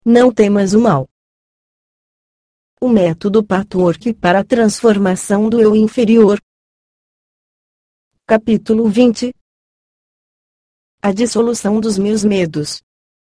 Não temas o mal. O método Patchwork para a transformação do eu inferior. Capítulo 20. A dissolução dos meus medos.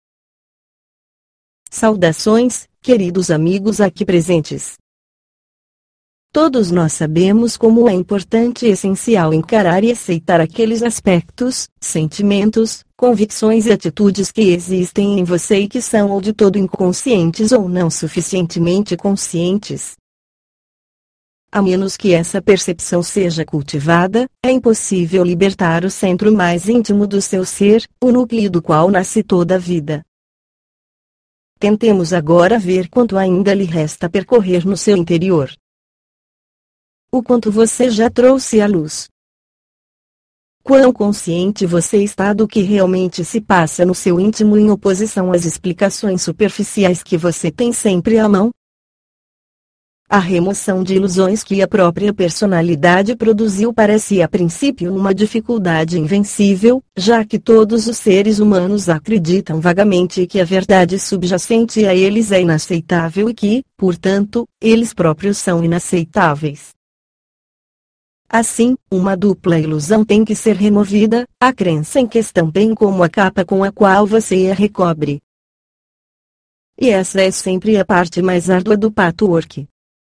Saudações, queridos amigos aqui presentes. Todos nós sabemos como é importante e essencial encarar e aceitar aqueles aspectos, sentimentos, convicções e atitudes que existem em você e que são ou de todo inconscientes ou não suficientemente conscientes. A menos que essa percepção seja cultivada, é impossível libertar o centro mais íntimo do seu ser, o núcleo do qual nasce toda a vida. Tentemos agora ver quanto ainda lhe resta percorrer no seu interior. O quanto você já trouxe à luz. Quão consciente você está do que realmente se passa no seu íntimo em oposição às explicações superficiais que você tem sempre à mão? A remoção de ilusões que a própria personalidade produziu parece a princípio uma dificuldade invencível, já que todos os seres humanos acreditam vagamente que a verdade subjacente a eles é inaceitável e que, portanto, eles próprios são inaceitáveis. Assim, uma dupla ilusão tem que ser removida, a crença em questão bem como a capa com a qual você a recobre. E essa é sempre a parte mais árdua do patchwork.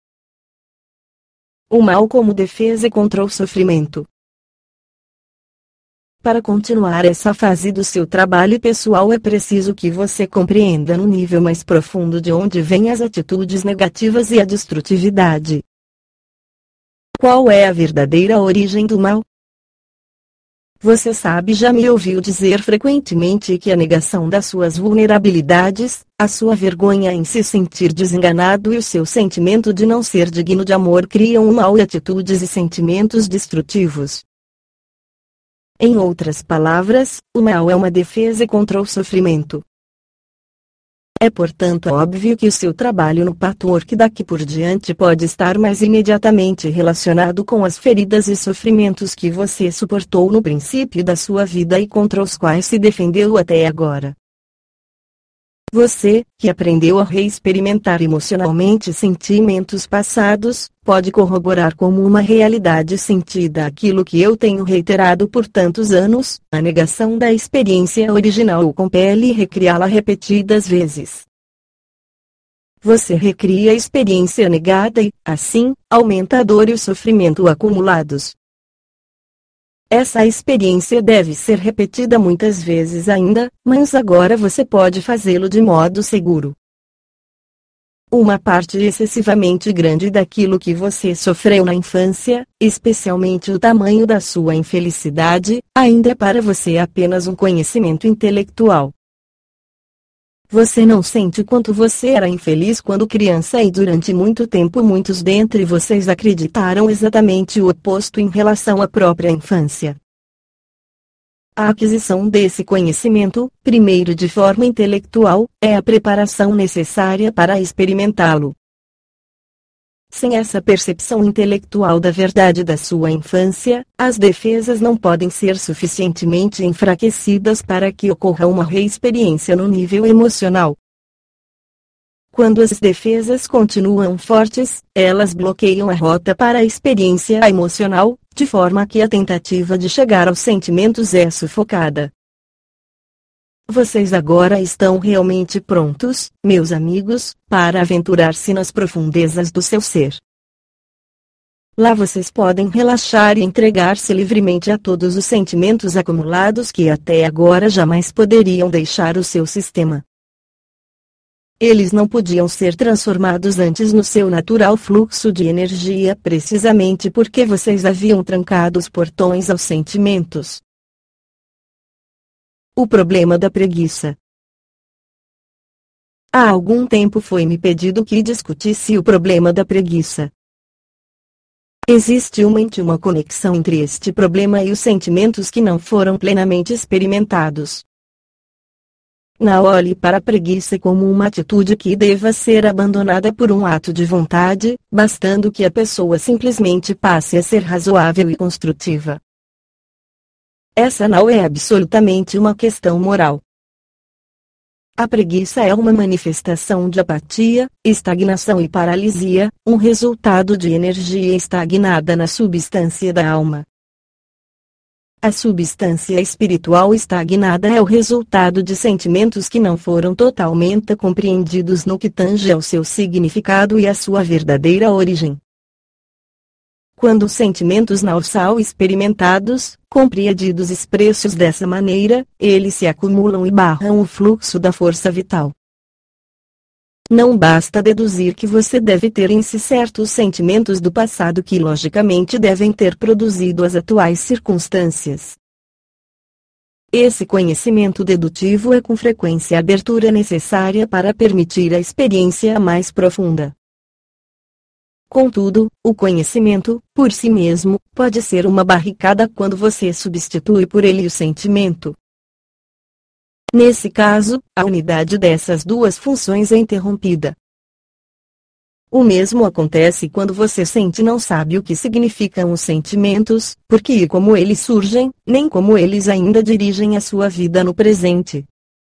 O mal como defesa contra o sofrimento. Para continuar essa fase do seu trabalho pessoal é preciso que você compreenda no nível mais profundo de onde vêm as atitudes negativas e a destrutividade. Qual é a verdadeira origem do mal? Você já me ouviu dizer frequentemente que a negação das suas vulnerabilidades, a sua vergonha em se sentir desenganado e o seu sentimento de não ser digno de amor criam o mal e atitudes e sentimentos destrutivos. Em outras palavras, o mal é uma defesa contra o sofrimento. É portanto óbvio que o seu trabalho no patchwork daqui por diante pode estar mais imediatamente relacionado com as feridas e sofrimentos que você suportou no princípio da sua vida e contra os quais se defendeu até agora. Você, que aprendeu a reexperimentar emocionalmente sentimentos passados, pode corroborar como uma realidade sentida aquilo que eu tenho reiterado por tantos anos: a negação da experiência original o compele a recriá-la repetidas vezes. Você recria a experiência negada e, assim, aumenta a dor e o sofrimento acumulados. Essa experiência deve ser repetida muitas vezes ainda, mas agora você pode fazê-lo de modo seguro. Uma parte excessivamente grande daquilo que você sofreu na infância, especialmente o tamanho da sua infelicidade, ainda é para você apenas um conhecimento intelectual. Você não sente quanto você era infeliz quando criança e durante muito tempo muitos dentre vocês acreditaram exatamente o oposto em relação à própria infância. A aquisição desse conhecimento, primeiro de forma intelectual, é a preparação necessária para experimentá-lo. Sem essa percepção intelectual da verdade da sua infância, as defesas não podem ser suficientemente enfraquecidas para que ocorra uma reexperiência no nível emocional. Quando as defesas continuam fortes, elas bloqueiam a rota para a experiência emocional, de forma que a tentativa de chegar aos sentimentos é sufocada. Vocês agora estão realmente prontos, meus amigos, para aventurar-se nas profundezas do seu ser. Lá vocês podem relaxar e entregar-se livremente a todos os sentimentos acumulados que até agora jamais poderiam deixar o seu sistema. Eles não podiam ser transformados antes no seu natural fluxo de energia precisamente porque vocês haviam trancado os portões aos sentimentos. O problema da preguiça. Há algum tempo foi-me pedido que discutisse o problema da preguiça. Existe uma íntima conexão entre este problema e os sentimentos que não foram plenamente experimentados. Não olhe para a preguiça como uma atitude que deva ser abandonada por um ato de vontade, bastando que a pessoa simplesmente passe a ser razoável e construtiva. Essa não é absolutamente uma questão moral. A preguiça é uma manifestação de apatia, estagnação e paralisia, um resultado de energia estagnada na substância da alma. A substância espiritual estagnada é o resultado de sentimentos que não foram totalmente compreendidos no que tange ao seu significado e à sua verdadeira origem. Quando os sentimentos não são experimentados, compreendidos e expressos dessa maneira, eles se acumulam e barram o fluxo da força vital. Não basta deduzir que você deve ter em si certos sentimentos do passado que logicamente devem ter produzido as atuais circunstâncias. Esse conhecimento dedutivo é com frequência a abertura necessária para permitir a experiência mais profunda. Contudo, o conhecimento, por si mesmo, pode ser uma barricada quando você substitui por ele o sentimento. Nesse caso, a unidade dessas duas funções é interrompida. O mesmo acontece quando você sente e não sabe o que significam os sentimentos, porque e como eles surgem, nem como eles ainda dirigem a sua vida no presente.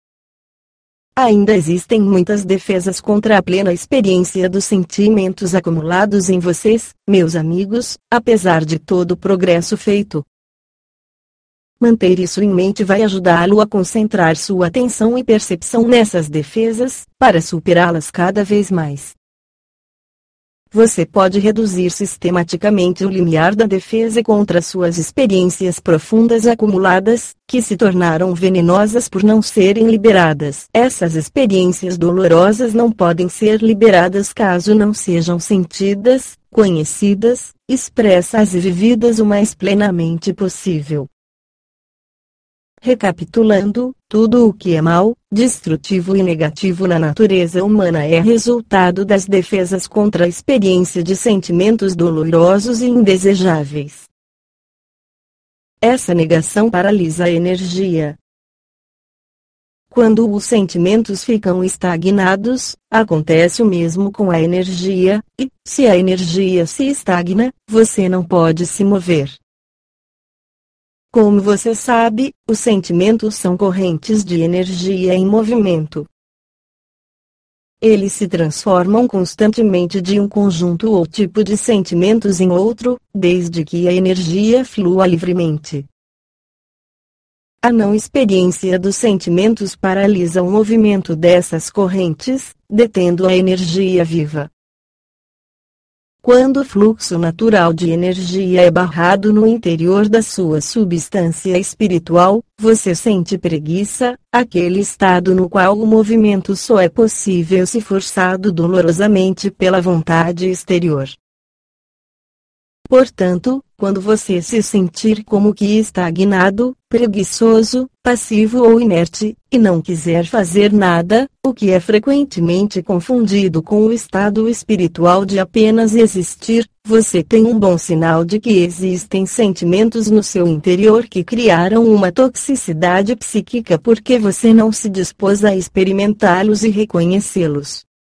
Ainda existem muitas defesas contra a plena experiência dos sentimentos acumulados em vocês, meus amigos, apesar de todo o progresso feito. Manter isso em mente vai ajudá-lo a concentrar sua atenção e percepção nessas defesas, para superá-las cada vez mais. Você pode reduzir sistematicamente o limiar da defesa contra suas experiências profundas acumuladas, que se tornaram venenosas por não serem liberadas. Essas experiências dolorosas não podem ser liberadas caso não sejam sentidas, conhecidas, expressas e vividas o mais plenamente possível. Recapitulando, tudo o que é mal, destrutivo e negativo na natureza humana é resultado das defesas contra a experiência de sentimentos dolorosos e indesejáveis. Essa negação paralisa a energia. Quando os sentimentos ficam estagnados, acontece o mesmo com a energia, e, se a energia se estagna, você não pode se mover. Como você sabe, os sentimentos são correntes de energia em movimento. Eles se transformam constantemente de um conjunto ou tipo de sentimentos em outro, desde que a energia flua livremente. A não experiência dos sentimentos paralisa o movimento dessas correntes, detendo a energia viva. Quando o fluxo natural de energia é barrado no interior da sua substância espiritual, você sente preguiça, aquele estado no qual o movimento só é possível se forçado dolorosamente pela vontade exterior. Portanto, quando você se sentir como que estagnado, preguiçoso, passivo ou inerte, e não quiser fazer nada, o que é frequentemente confundido com o estado espiritual de apenas existir, você tem um bom sinal de que existem sentimentos no seu interior que criaram uma toxicidade psíquica porque você não se dispôs a experimentá-los e reconhecê-los.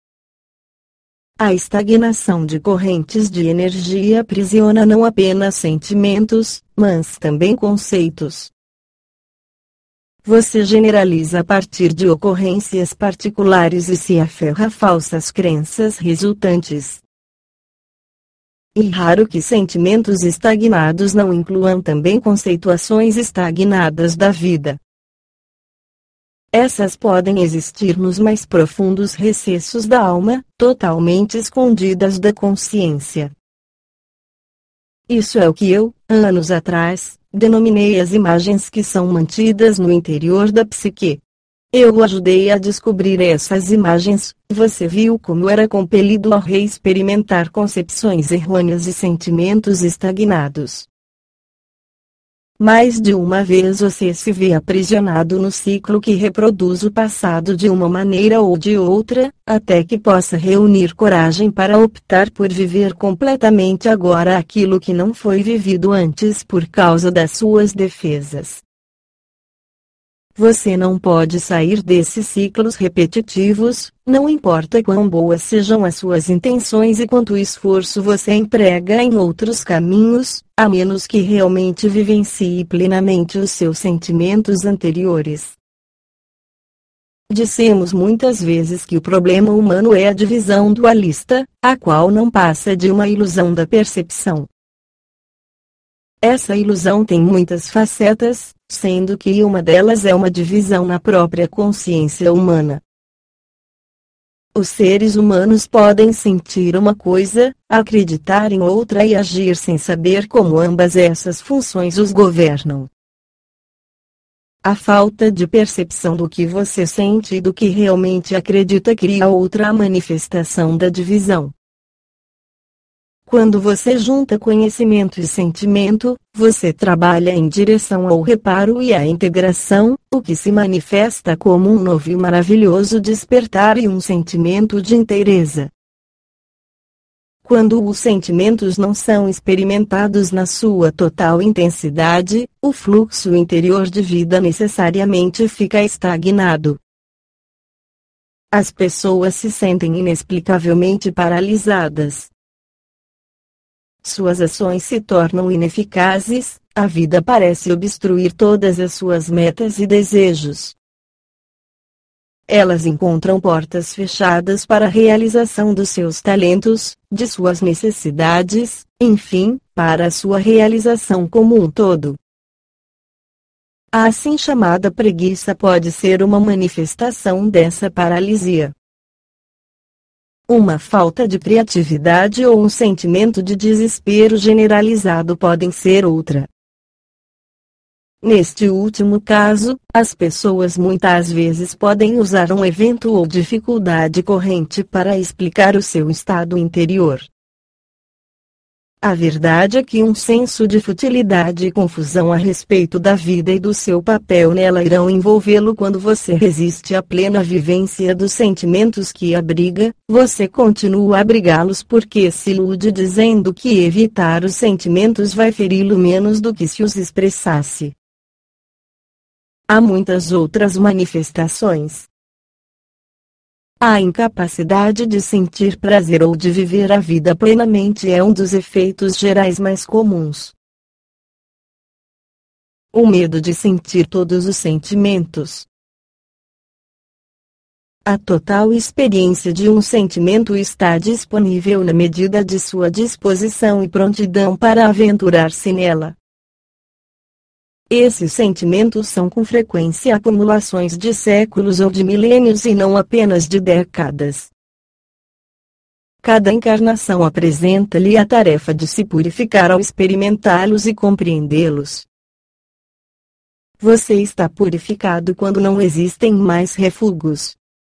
A estagnação de correntes de energia aprisiona não apenas sentimentos, mas também conceitos. Você generaliza a partir de ocorrências particulares e se aferra a falsas crenças resultantes. E raro que sentimentos estagnados não incluam também conceituações estagnadas da vida. Essas podem existir nos mais profundos recessos da alma, totalmente escondidas da consciência. Isso é o que eu, anos atrás, denominei as imagens que são mantidas no interior da psique. Eu o ajudei a descobrir essas imagens, você viu como era compelido a reexperimentar concepções errôneas e sentimentos estagnados. Mais de uma vez você se vê aprisionado no ciclo que reproduz o passado de uma maneira ou de outra, até que possa reunir coragem para optar por viver completamente agora aquilo que não foi vivido antes por causa das suas defesas. Você não pode sair desses ciclos repetitivos, não importa quão boas sejam as suas intenções e quanto esforço você emprega em outros caminhos, a menos que realmente vivencie plenamente os seus sentimentos anteriores. Dissemos muitas vezes que o problema humano é a divisão dualista, a qual não passa de uma ilusão da percepção. Essa ilusão tem muitas facetas, sendo que uma delas é uma divisão na própria consciência humana. Os seres humanos podem sentir uma coisa, acreditar em outra e agir sem saber como ambas essas funções os governam. A falta de percepção do que você sente e do que realmente acredita cria outra manifestação da divisão. Quando você junta conhecimento e sentimento, você trabalha em direção ao reparo e à integração, o que se manifesta como um novo e maravilhoso despertar e um sentimento de inteireza. Quando os sentimentos não são experimentados na sua total intensidade, o fluxo interior de vida necessariamente fica estagnado. As pessoas se sentem inexplicavelmente paralisadas. Suas ações se tornam ineficazes, a vida parece obstruir todas as suas metas e desejos. Elas encontram portas fechadas para a realização dos seus talentos, de suas necessidades, enfim, para a sua realização como um todo. A assim chamada preguiça pode ser uma manifestação dessa paralisia. Uma falta de criatividade ou um sentimento de desespero generalizado podem ser outra. Neste último caso, as pessoas muitas vezes podem usar um evento ou dificuldade corrente para explicar o seu estado interior. A verdade é que um senso de futilidade e confusão a respeito da vida e do seu papel nela irão envolvê-lo quando você resiste à plena vivência dos sentimentos que abriga, você continua a abrigá-los porque se ilude dizendo que evitar os sentimentos vai feri-lo menos do que se os expressasse. Há muitas outras manifestações. A incapacidade de sentir prazer ou de viver a vida plenamente é um dos efeitos gerais mais comuns. O medo de sentir todos os sentimentos. A total experiência de um sentimento está disponível na medida de sua disposição e prontidão para aventurar-se nela. Esses sentimentos são com frequência acumulações de séculos ou de milênios e não apenas de décadas. Cada encarnação apresenta-lhe a tarefa de se purificar ao experimentá-los e compreendê-los. Você está purificado quando não existem mais refugos.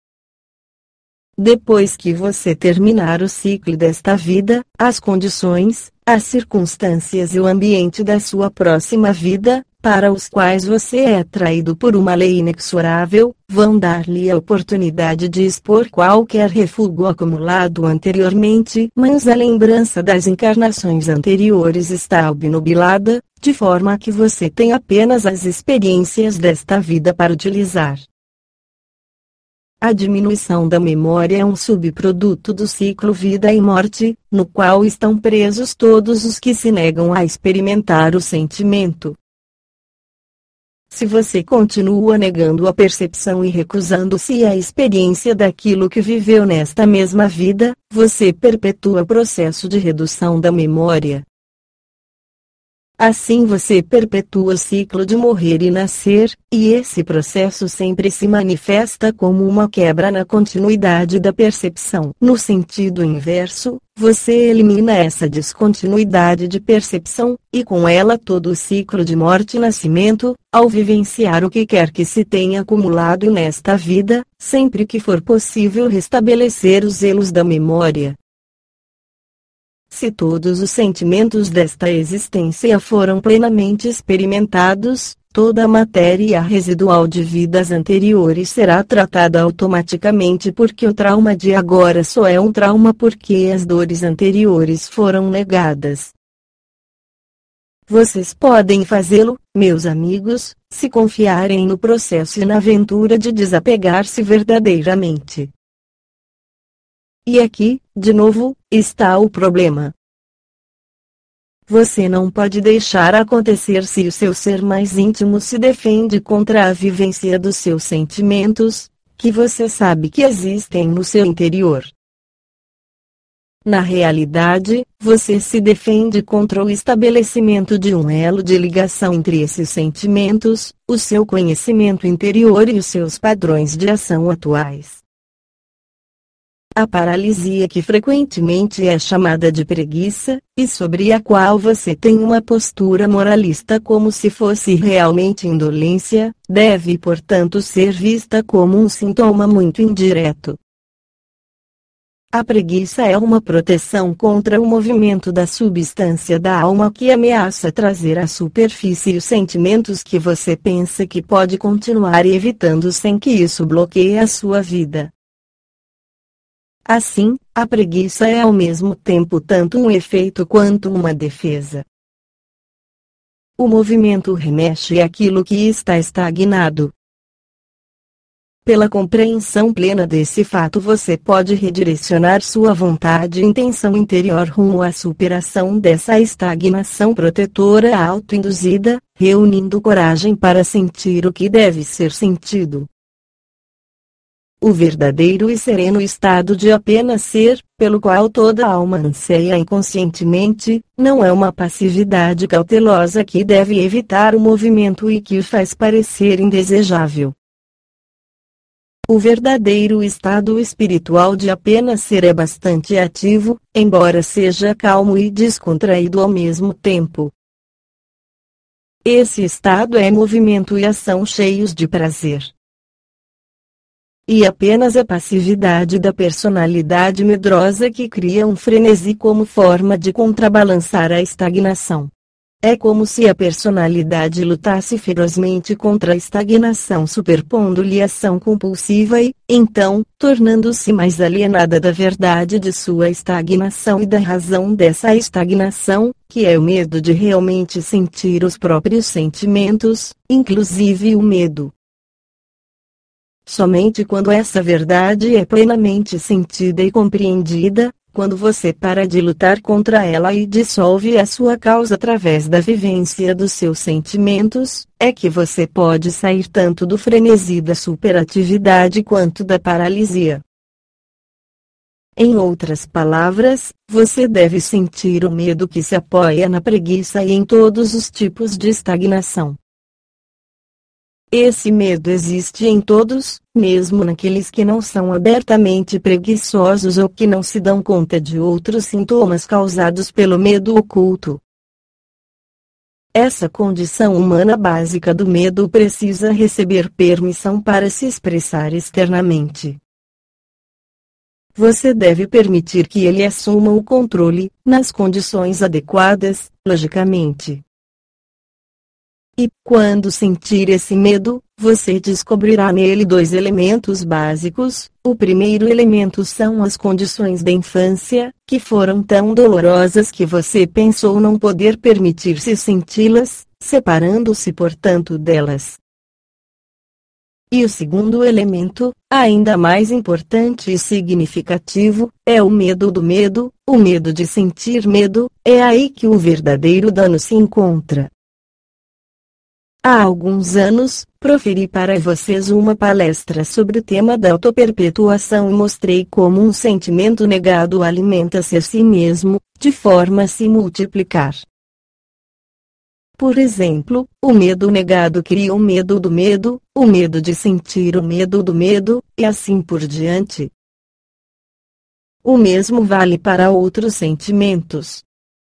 Depois que você terminar o ciclo desta vida, as condições, as circunstâncias e o ambiente da sua próxima vida, para os quais você é atraído por uma lei inexorável, vão dar-lhe a oportunidade de expor qualquer refúgio acumulado anteriormente, mas a lembrança das encarnações anteriores está obnubilada, de forma que você tem apenas as experiências desta vida para utilizar. A diminuição da memória é um subproduto do ciclo vida e morte, no qual estão presos todos os que se negam a experimentar o sentimento. Se você continua negando a percepção e recusando-se à experiência daquilo que viveu nesta mesma vida, você perpetua o processo de redução da memória. Assim você perpetua o ciclo de morrer e nascer, e esse processo sempre se manifesta como uma quebra na continuidade da percepção. No sentido inverso, você elimina essa descontinuidade de percepção, e com ela todo o ciclo de morte e nascimento, ao vivenciar o que quer que se tenha acumulado nesta vida, sempre que for possível restabelecer os elos da memória. Se todos os sentimentos desta existência foram plenamente experimentados, toda a matéria residual de vidas anteriores será tratada automaticamente porque o trauma de agora só é um trauma porque as dores anteriores foram negadas. Vocês podem fazê-lo, meus amigos, se confiarem no processo e na aventura de desapegar-se verdadeiramente. E aqui, de novo, está o problema. Você não pode deixar acontecer se o seu ser mais íntimo se defende contra a vivência dos seus sentimentos, que você sabe que existem no seu interior. Na realidade, você se defende contra o estabelecimento de um elo de ligação entre esses sentimentos, o seu conhecimento interior e os seus padrões de ação atuais. A paralisia, que frequentemente é chamada de preguiça, e sobre a qual você tem uma postura moralista como se fosse realmente indolência, deve portanto ser vista como um sintoma muito indireto. A preguiça é uma proteção contra o movimento da substância da alma que ameaça trazer à superfície os sentimentos que você pensa que pode continuar evitando sem que isso bloqueie a sua vida. Assim, a preguiça é ao mesmo tempo tanto um efeito quanto uma defesa. O movimento remexe àquilo que está estagnado. Pela compreensão plena desse fato, você pode redirecionar sua vontade e intenção interior rumo à superação dessa estagnação protetora autoinduzida, reunindo coragem para sentir o que deve ser sentido. O verdadeiro e sereno estado de apenas ser, pelo qual toda alma anseia inconscientemente, não é uma passividade cautelosa que deve evitar o movimento e que o faz parecer indesejável. O verdadeiro estado espiritual de apenas ser é bastante ativo, embora seja calmo e descontraído ao mesmo tempo. Esse estado é movimento e ação cheios de prazer. E apenas a passividade da personalidade medrosa que cria um frenesi como forma de contrabalançar a estagnação. É como se a personalidade lutasse ferozmente contra a estagnação, superpondo-lhe ação compulsiva e, então, tornando-se mais alienada da verdade de sua estagnação e da razão dessa estagnação, que é o medo de realmente sentir os próprios sentimentos, inclusive o medo. Somente quando essa verdade é plenamente sentida e compreendida, quando você para de lutar contra ela e dissolve a sua causa através da vivência dos seus sentimentos, é que você pode sair tanto do frenesi da superatividade quanto da paralisia. Em outras palavras, você deve sentir o medo que se apoia na preguiça e em todos os tipos de estagnação. Esse medo existe em todos, mesmo naqueles que não são abertamente preguiçosos ou que não se dão conta de outros sintomas causados pelo medo oculto. Essa condição humana básica do medo precisa receber permissão para se expressar externamente. Você deve permitir que ele assuma o controle, nas condições adequadas, logicamente. E, quando sentir esse medo, você descobrirá nele dois elementos básicos. O primeiro elemento são as condições da infância, que foram tão dolorosas que você pensou não poder permitir-se senti-las, separando-se portanto delas. E o segundo elemento, ainda mais importante e significativo, é o medo do medo, o medo de sentir medo. É aí que o verdadeiro dano se encontra. Há alguns anos, proferi para vocês uma palestra sobre o tema da autoperpetuação e mostrei como um sentimento negado alimenta-se a si mesmo, de forma a se multiplicar. Por exemplo, o medo negado cria o medo do medo, o medo de sentir o medo do medo, e assim por diante. O mesmo vale para outros sentimentos.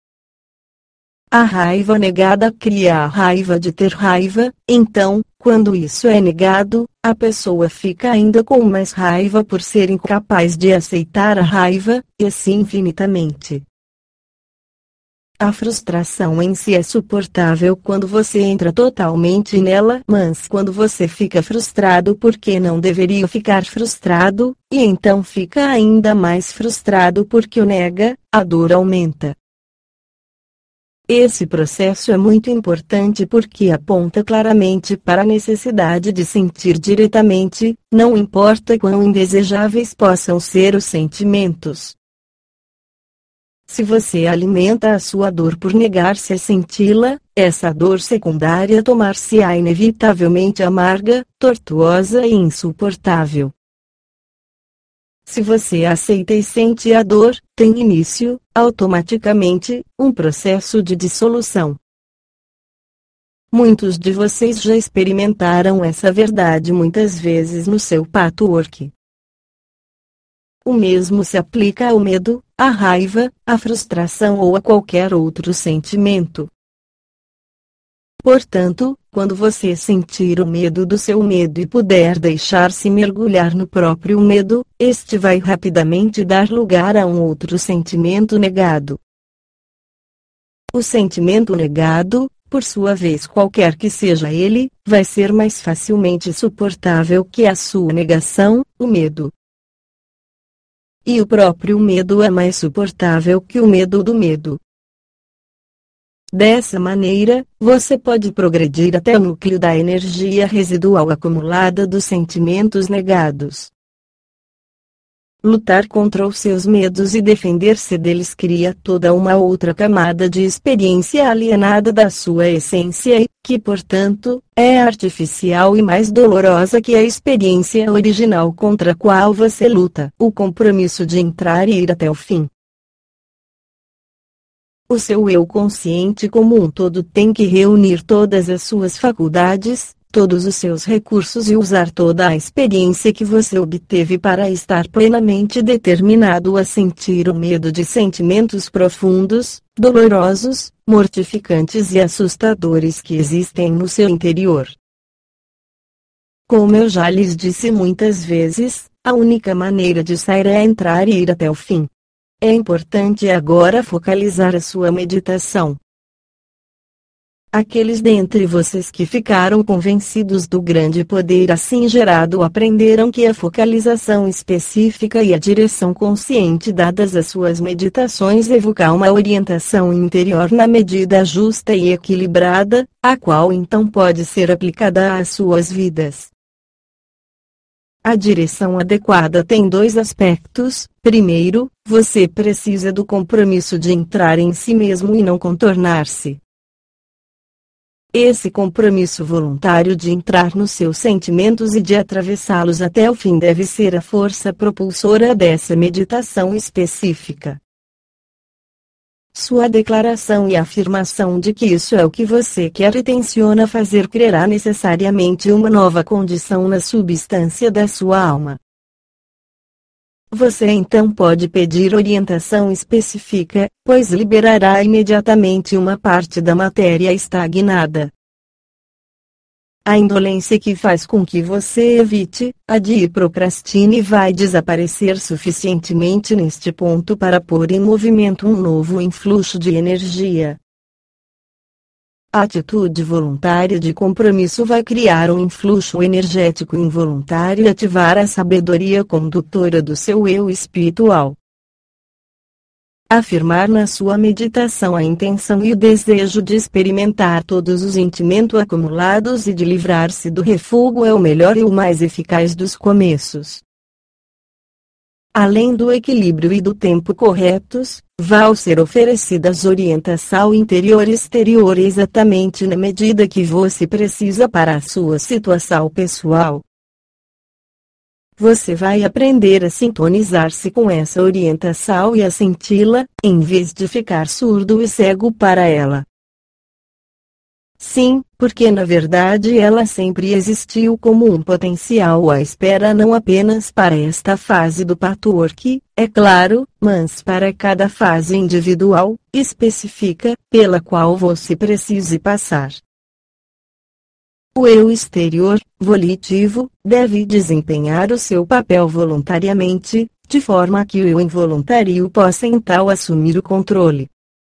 A raiva negada cria a raiva de ter raiva, então, quando isso é negado, a pessoa fica ainda com mais raiva por ser incapaz de aceitar a raiva, e assim infinitamente. A frustração em si é suportável quando você entra totalmente nela, mas quando você fica frustrado porque não deveria ficar frustrado, e então fica ainda mais frustrado porque o nega, a dor aumenta. Esse processo é muito importante porque aponta claramente para a necessidade de sentir diretamente, não importa quão indesejáveis possam ser os sentimentos. Se você alimenta a sua dor por negar-se a senti-la, essa dor secundária tomar-se-á inevitavelmente amarga, tortuosa e insuportável. Se você aceita e sente a dor, tem início, automaticamente, um processo de dissolução. Muitos de vocês já experimentaram essa verdade muitas vezes no seu patchwork. O mesmo se aplica ao medo, à raiva, à frustração ou a qualquer outro sentimento. Portanto, quando você sentir o medo do seu medo e puder deixar-se mergulhar no próprio medo, este vai rapidamente dar lugar a um outro sentimento negado. O sentimento negado, por sua vez, qualquer que seja ele, vai ser mais facilmente suportável que a sua negação, o medo. E o próprio medo é mais suportável que o medo do medo. Dessa maneira, você pode progredir até o núcleo da energia residual acumulada dos sentimentos negados. Lutar contra os seus medos e defender-se deles cria toda uma outra camada de experiência alienada da sua essência e, que portanto, é artificial e mais dolorosa que a experiência original contra a qual você luta. O compromisso de entrar e ir até o fim. O seu eu consciente como um todo tem que reunir todas as suas faculdades, todos os seus recursos e usar toda a experiência que você obteve para estar plenamente determinado a sentir o medo de sentimentos profundos, dolorosos, mortificantes e assustadores que existem no seu interior. Como eu já lhes disse muitas vezes, a única maneira de sair é entrar e ir até o fim. É importante agora focalizar a sua meditação. Aqueles dentre vocês que ficaram convencidos do grande poder assim gerado aprenderam que a focalização específica e a direção consciente dadas às suas meditações evocam uma orientação interior na medida justa e equilibrada, a qual então pode ser aplicada às suas vidas. A direção adequada tem dois aspectos. Primeiro, você precisa do compromisso de entrar em si mesmo e não contornar-se. Esse compromisso voluntário de entrar nos seus sentimentos e de atravessá-los até o fim deve ser a força propulsora dessa meditação específica. Sua declaração e afirmação de que isso é o que você quer e tenciona fazer criará necessariamente uma nova condição na substância da sua alma. Você então pode pedir orientação específica, pois liberará imediatamente uma parte da matéria estagnada. A indolência que faz com que você evite, adie e procrastine vai desaparecer suficientemente neste ponto para pôr em movimento um novo influxo de energia. A atitude voluntária de compromisso vai criar um influxo energético involuntário e ativar a sabedoria condutora do seu eu espiritual. Afirmar na sua meditação a intenção e o desejo de experimentar todos os sentimentos acumulados e de livrar-se do refúgio é o melhor e o mais eficaz dos começos. Além do equilíbrio e do tempo corretos, vão ser oferecidas orientação interior e exterior exatamente na medida que você precisa para a sua situação pessoal. Você vai aprender a sintonizar-se com essa orientação e a senti-la, em vez de ficar surdo e cego para ela. Sim, porque na verdade ela sempre existiu como um potencial à espera não apenas para esta fase do patchwork, é claro, mas para cada fase individual, específica, pela qual você precise passar. O eu exterior, volitivo, deve desempenhar o seu papel voluntariamente, de forma que o eu involuntário possa então assumir o controle.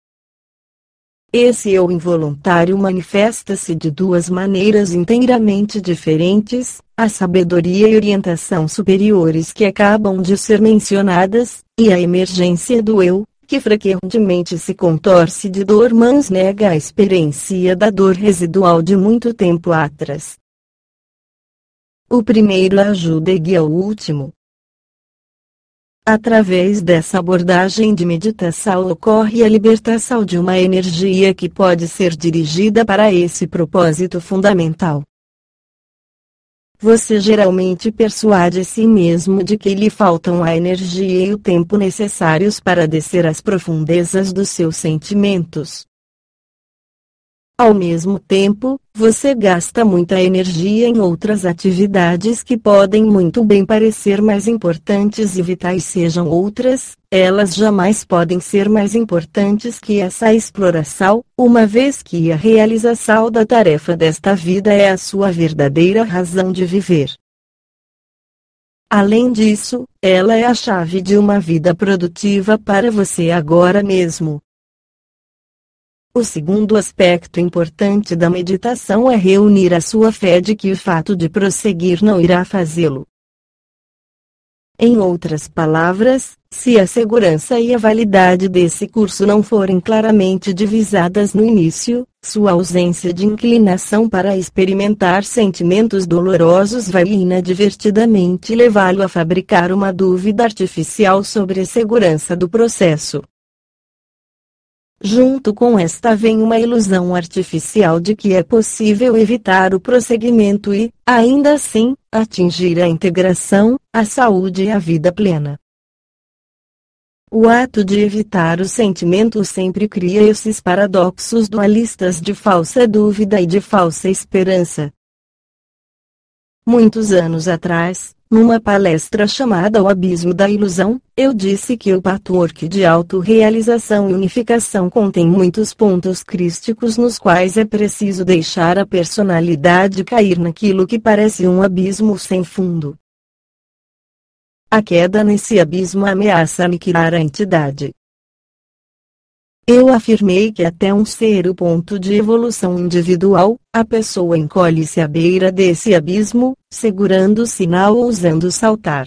Esse eu involuntário manifesta-se de duas maneiras inteiramente diferentes, a sabedoria e orientação superiores que acabam de ser mencionadas, e a emergência do eu, que frequentemente se contorce de dor mas nega a experiência da dor residual de muito tempo atrás. O primeiro ajuda e guia o último. Através dessa abordagem de meditação ocorre a libertação de uma energia que pode ser dirigida para esse propósito fundamental. você geralmente persuade a si mesmo de que lhe faltam a energia e o tempo necessários para descer às profundezas dos seus sentimentos. Ao mesmo tempo, você gasta muita energia em outras atividades que podem muito bem parecer mais importantes e vitais sejam outras, elas jamais podem ser mais importantes que essa exploração, uma vez que a realização da tarefa desta vida é a sua verdadeira razão de viver. Além disso, ela é a chave de uma vida produtiva para você agora mesmo. O segundo aspecto importante da meditação é reunir a sua fé de que o fato de prosseguir não irá fazê-lo. Em outras palavras, se a segurança e a validade desse curso não forem claramente divisadas no início, sua ausência de inclinação para experimentar sentimentos dolorosos vai inadvertidamente levá-lo a fabricar uma dúvida artificial sobre a segurança do processo. Junto com esta vem uma ilusão artificial de que é possível evitar o prosseguimento e, ainda assim, atingir a integração, a saúde e a vida plena. O ato de evitar o sentimento sempre cria esses paradoxos dualistas de falsa dúvida e de falsa esperança. Muitos anos atrás, numa palestra chamada O Abismo da Ilusão, eu disse que o patchwork de autorrealização e unificação contém muitos pontos crísticos nos quais é preciso deixar a personalidade cair naquilo que parece um abismo sem fundo. A queda nesse abismo ameaça aniquilar a entidade. Eu afirmei que até um certo ponto de evolução individual, a pessoa encolhe-se à beira desse abismo, segurando o sinal ou ousando saltar.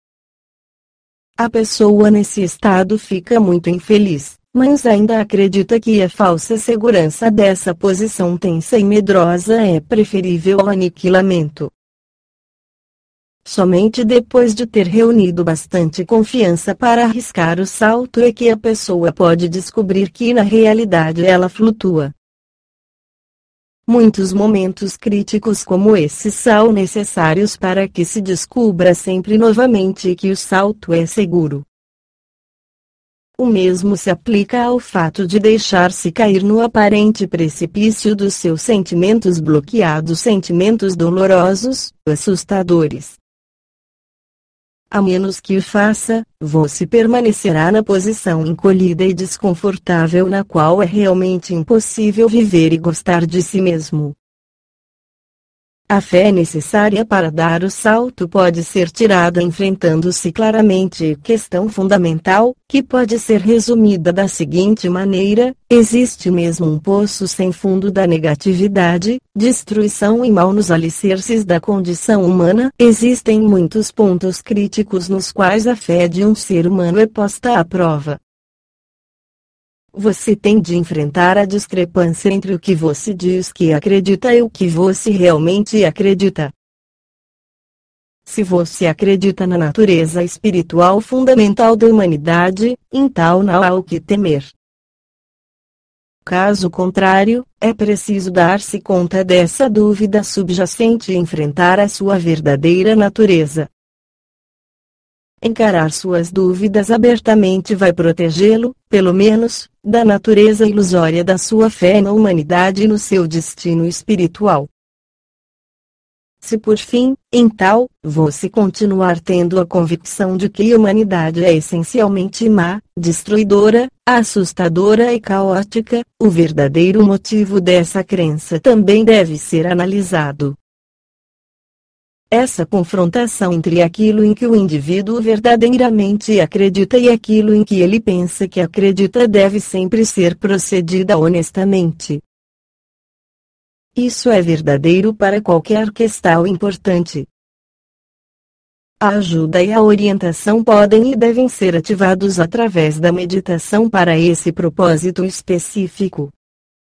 A pessoa nesse estado fica muito infeliz, mas ainda acredita que a falsa segurança dessa posição tensa e medrosa é preferível ao aniquilamento. Somente depois de ter reunido bastante confiança para arriscar o salto é que a pessoa pode descobrir que na realidade ela flutua. Muitos momentos críticos como esses são necessários para que se descubra sempre novamente que o salto é seguro. O mesmo se aplica ao fato de deixar-se cair no aparente precipício dos seus sentimentos bloqueados, sentimentos dolorosos, assustadores. A menos que o faça, você permanecerá na posição encolhida e desconfortável na qual é realmente impossível viver e gostar de si mesmo. A fé necessária para dar o salto pode ser tirada enfrentando-se claramente questão fundamental, que pode ser resumida da seguinte maneira: existe mesmo um poço sem fundo da negatividade, destruição e mal nos alicerces da condição humana. Existem muitos pontos críticos nos quais a fé de um ser humano é posta à prova. Você tem de enfrentar a discrepância entre o que você diz que acredita e o que você realmente acredita. Se você acredita na natureza espiritual fundamental da humanidade, então não há o que temer. Caso contrário, é preciso dar-se conta dessa dúvida subjacente e enfrentar a sua verdadeira natureza. Encarar suas dúvidas abertamente vai protegê-lo, pelo menos, da natureza ilusória da sua fé na humanidade e no seu destino espiritual. Se por fim, então, você continuar tendo a convicção de que a humanidade é essencialmente má, destruidora, assustadora e caótica, o verdadeiro motivo dessa crença também deve ser analisado. Essa confrontação entre aquilo em que o indivíduo verdadeiramente acredita e aquilo em que ele pensa que acredita deve sempre ser procedida honestamente. Isso é verdadeiro para qualquer questão importante. A ajuda e a orientação podem e devem ser ativados através da meditação para esse propósito específico.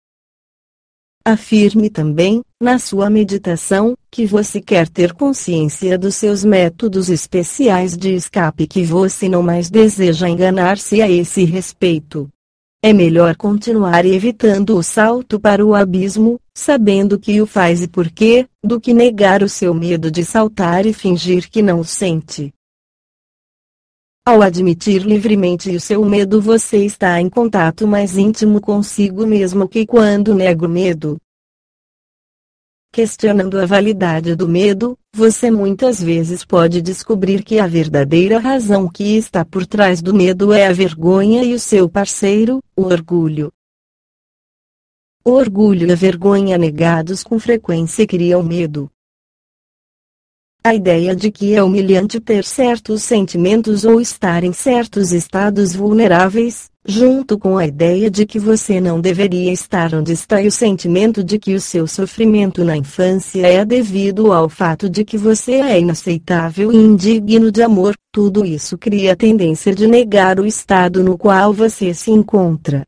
Afirme também, na sua meditação, que você quer ter consciência dos seus métodos especiais de escape e que você não mais deseja enganar-se a esse respeito. é melhor continuar evitando o salto para o abismo, sabendo que o faz e por quê, do que negar o seu medo de saltar e fingir que não o sente. Ao admitir livremente o seu medo, você está em contato mais íntimo consigo mesmo que quando nega o medo. Questionando a validade do medo, você muitas vezes pode descobrir que a verdadeira razão que está por trás do medo é a vergonha e o seu parceiro, o orgulho. O orgulho e a vergonha negados com frequência criam medo. A ideia de que é humilhante ter certos sentimentos ou estar em certos estados vulneráveis, junto com a ideia de que você não deveria estar onde está e o sentimento de que o seu sofrimento na infância é devido ao fato de que você é inaceitável e indigno de amor, tudo isso cria a tendência de negar o estado no qual você se encontra.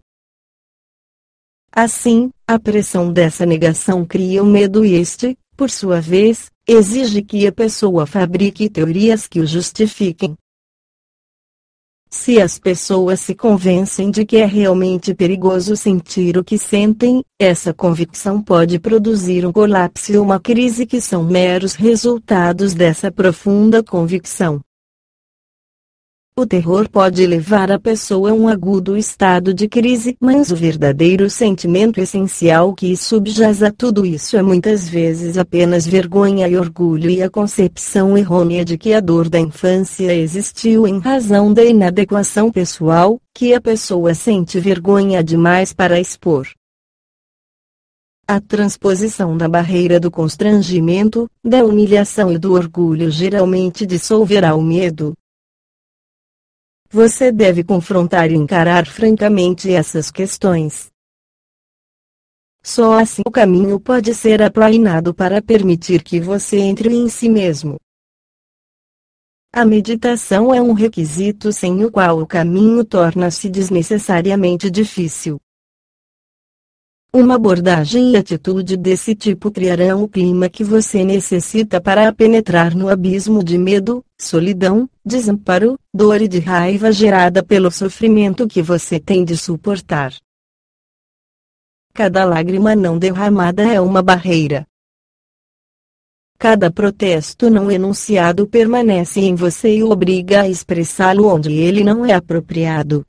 Assim, a pressão dessa negação cria o medo e este, por sua vez, exige que a pessoa fabrique teorias que o justifiquem. Se as pessoas se convencem de que é realmente perigoso sentir o que sentem, essa convicção pode produzir um colapso e uma crise que são meros resultados dessa profunda convicção. O terror pode levar a pessoa a um agudo estado de crise, mas o verdadeiro sentimento essencial que subjaz a tudo isso é muitas vezes apenas vergonha e orgulho e a concepção errônea de que a dor da infância existiu em razão da inadequação pessoal, que a pessoa sente vergonha demais para expor. A transposição da barreira do constrangimento, da humilhação e do orgulho geralmente dissolverá o medo. Você deve confrontar e encarar francamente essas questões. Só assim o caminho pode ser aplanado para permitir que você entre em si mesmo. A meditação é um requisito sem o qual o caminho torna-se desnecessariamente difícil. Uma abordagem e atitude desse tipo criarão o clima que você necessita para penetrar no abismo de medo, solidão, desamparo, dor e de raiva gerada pelo sofrimento que você tem de suportar. Cada lágrima não derramada é uma barreira. Cada protesto não enunciado permanece em você e o obriga a expressá-lo onde ele não é apropriado.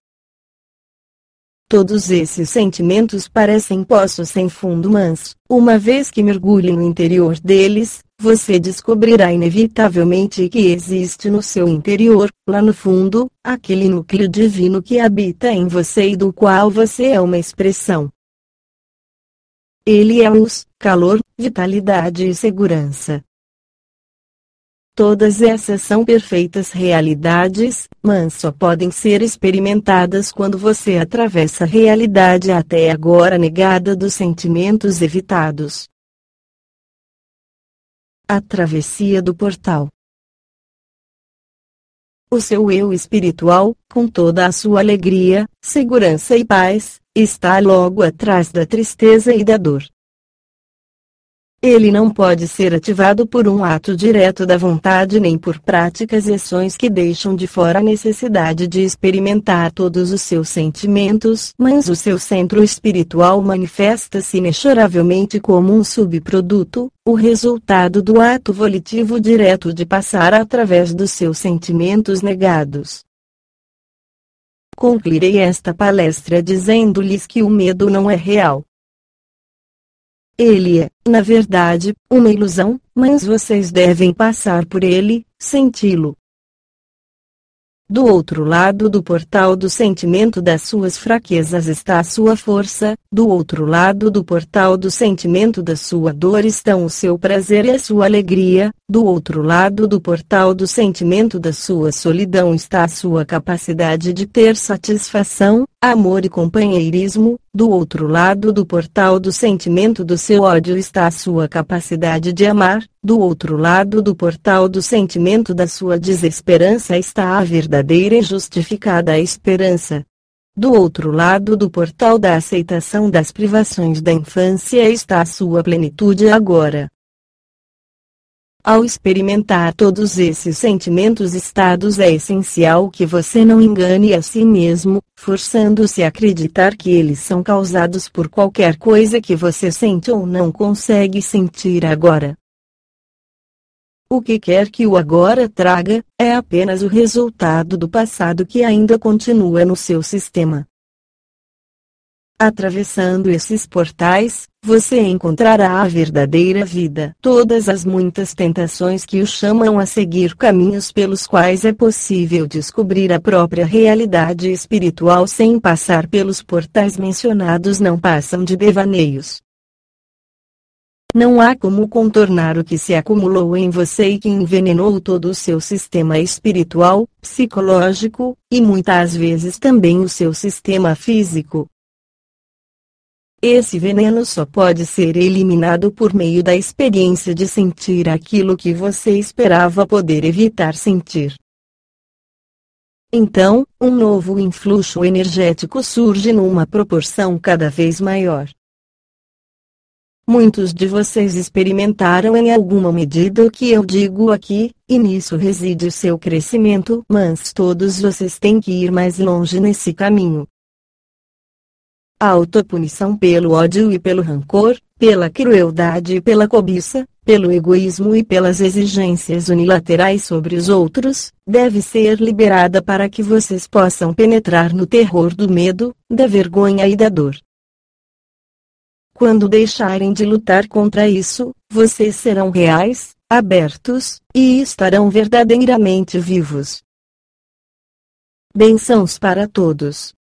Todos esses sentimentos parecem poços sem fundo, mas, uma vez que mergulhe no interior deles, você descobrirá inevitavelmente que existe no seu interior, lá no fundo, aquele núcleo divino que habita em você e do qual você é uma expressão. Ele é luz, calor, vitalidade e segurança. Todas essas são perfeitas realidades, mas só podem ser experimentadas quando você atravessa a realidade até agora negada dos sentimentos evitados. A travessia do portal. O seu eu espiritual, com toda a sua alegria, segurança e paz, está logo atrás da tristeza e da dor. Ele não pode ser ativado por um ato direto da vontade nem por práticas e ações que deixam de fora a necessidade de experimentar todos os seus sentimentos, mas o seu centro espiritual manifesta-se inexoravelmente como um subproduto, o resultado do ato volitivo direto de passar através dos seus sentimentos negados. Concluirei esta palestra dizendo-lhes que o medo não é real. Ele é, na verdade, uma ilusão, mas vocês devem passar por ele, senti-lo. Do outro lado do portal do sentimento das suas fraquezas está a sua força, do outro lado do portal do sentimento da sua dor estão o seu prazer e a sua alegria, do outro lado do portal do sentimento da sua solidão está a sua capacidade de ter satisfação, amor e companheirismo, do outro lado do portal do sentimento do seu ódio está a sua capacidade de amar, do outro lado do portal do sentimento da sua desesperança está a verdadeira e justificada esperança. Do outro lado do portal da aceitação das privações da infância está a sua plenitude agora. Ao experimentar todos esses sentimentos estados é essencial que você não engane a si mesmo, forçando-se a acreditar que eles são causados por qualquer coisa que você sente ou não consegue sentir agora. O que quer que o agora traga, é apenas o resultado do passado que ainda continua no seu sistema. Atravessando esses portais, você encontrará a verdadeira vida. Todas as muitas tentações que o chamam a seguir caminhos pelos quais é possível descobrir a própria realidade espiritual sem passar pelos portais mencionados não passam de devaneios. Não há como contornar o que se acumulou em você e que envenenou todo o seu sistema espiritual, psicológico, e muitas vezes também o seu sistema físico. Esse veneno só pode ser eliminado por meio da experiência de sentir aquilo que você esperava poder evitar sentir. Então, um novo influxo energético surge numa proporção cada vez maior. Muitos de vocês experimentaram em alguma medida o que eu digo aqui, e nisso reside o seu crescimento, mas todos vocês têm que ir mais longe nesse caminho. A autopunição pelo ódio e pelo rancor, pela crueldade e pela cobiça, pelo egoísmo e pelas exigências unilaterais sobre os outros, deve ser liberada para que vocês possam penetrar no terror do medo, da vergonha e da dor. Quando deixarem de lutar contra isso, vocês serão reais, abertos, e estarão verdadeiramente vivos. Bênçãos para todos.